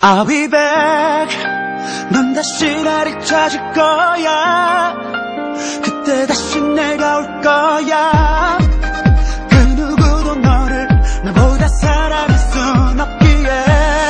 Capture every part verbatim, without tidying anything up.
I'll be back. 넌 다시 나를 찾을 거야. 그때 다시 내가 올 거야. 그 누구도 너를 나보다 사랑할 순 없기에.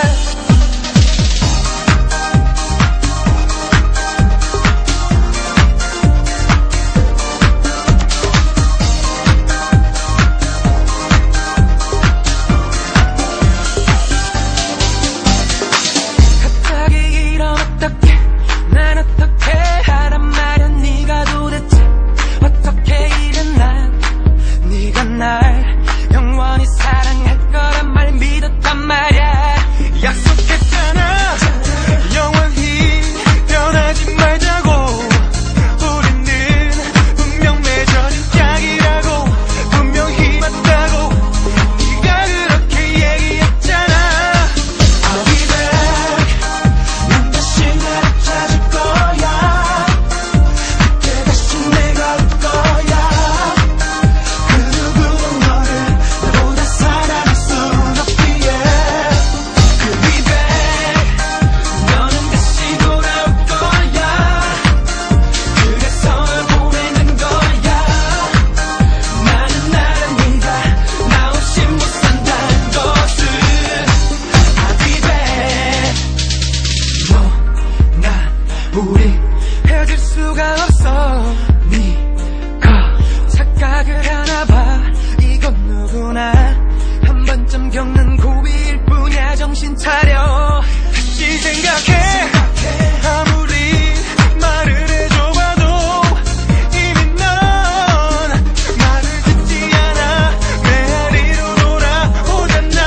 우리 헤어질 수가 없어. 네가 착각을 하나봐. 이건 누구나 한 번쯤 겪는 고비일 뿐이야. 정신 차려. 다시 생각해. 아무리 말을 해줘봐도 이미 넌 말을 듣지 않아. 메아리로 돌아오잖아.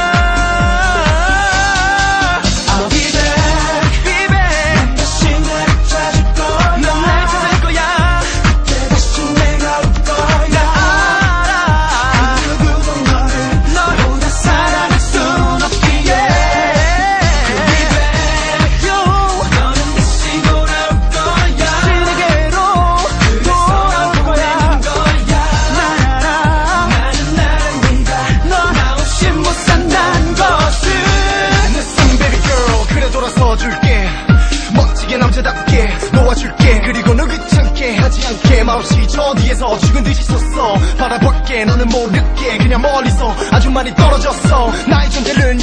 I'll be back, be back. 넌 다시 나를 찾을 거야. 넌 날 찾을 거야. 그때 다시 내가 올 거야. 나 알아. 그 누구도 너를 너보다 사랑할 순 없기에. Be back, yo. 너는 다시 돌아올 거야. 다시 내게로 돌아올 거야. 나 알아. 나는 나는 네가 너 없이 못 산다는 것을. Listen baby girl, 그래 돌아서 줄게. 멋지게 남자답게 놓아줄게. 그리고 널 귀찮게 하지 않게. 말없이 저 뒤에서 죽은 듯이 섰어. 바라볼게. 너는 모르게 그냥 멀리서 아주 많이 떨어졌어. 나의 존재를